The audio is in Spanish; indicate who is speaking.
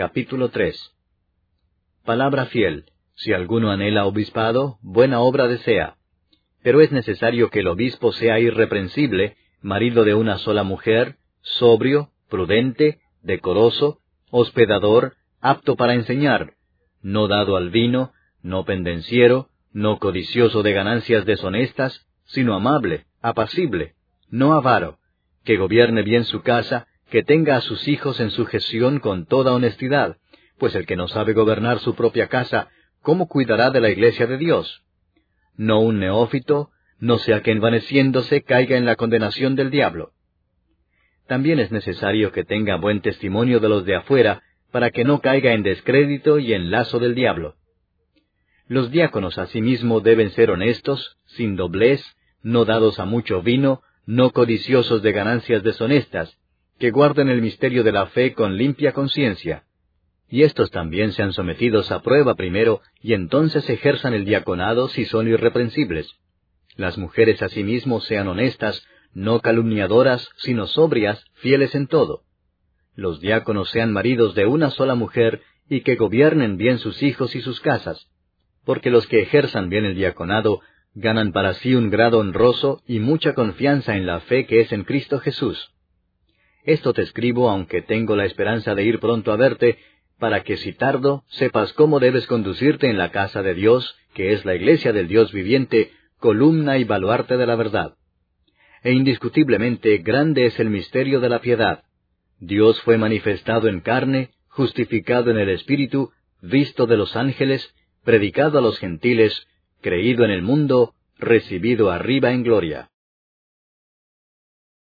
Speaker 1: Capítulo 3. Palabra fiel. Si alguno anhela obispado, buena obra desea. Pero es necesario que el obispo sea irreprensible, marido de una sola mujer, sobrio, prudente, decoroso, hospedador, apto para enseñar, no dado al vino, no pendenciero, no codicioso de ganancias deshonestas, sino amable, apacible, no avaro, que gobierne bien su casa, que tenga a sus hijos en sujeción con toda honestidad, pues el que no sabe gobernar su propia casa, ¿cómo cuidará de la iglesia de Dios? No un neófito, no sea que envaneciéndose caiga en la condenación del diablo. También es necesario que tenga buen testimonio de los de afuera, para que no caiga en descrédito y en lazo del diablo. Los diáconos asimismo deben ser honestos, sin doblez, no dados a mucho vino, no codiciosos de ganancias deshonestas, que guarden el misterio de la fe con limpia conciencia. Y estos también sean sometidos a prueba primero, y entonces ejerzan el diaconado si son irreprensibles. Las mujeres asimismo sean honestas, no calumniadoras, sino sobrias, fieles en todo. Los diáconos sean maridos de una sola mujer, y que gobiernen bien sus hijos y sus casas, porque los que ejerzan bien el diaconado ganan para sí un grado honroso y mucha confianza en la fe que es en Cristo Jesús. Esto te escribo aunque tengo la esperanza de ir pronto a verte, para que si tardo sepas cómo debes conducirte en la casa de Dios, que es la iglesia del Dios viviente, columna y baluarte de la verdad. E indiscutiblemente grande es el misterio de la piedad. Dios fue manifestado en carne, justificado en el Espíritu, visto de los ángeles, predicado a los gentiles, creído en el mundo, recibido arriba en gloria.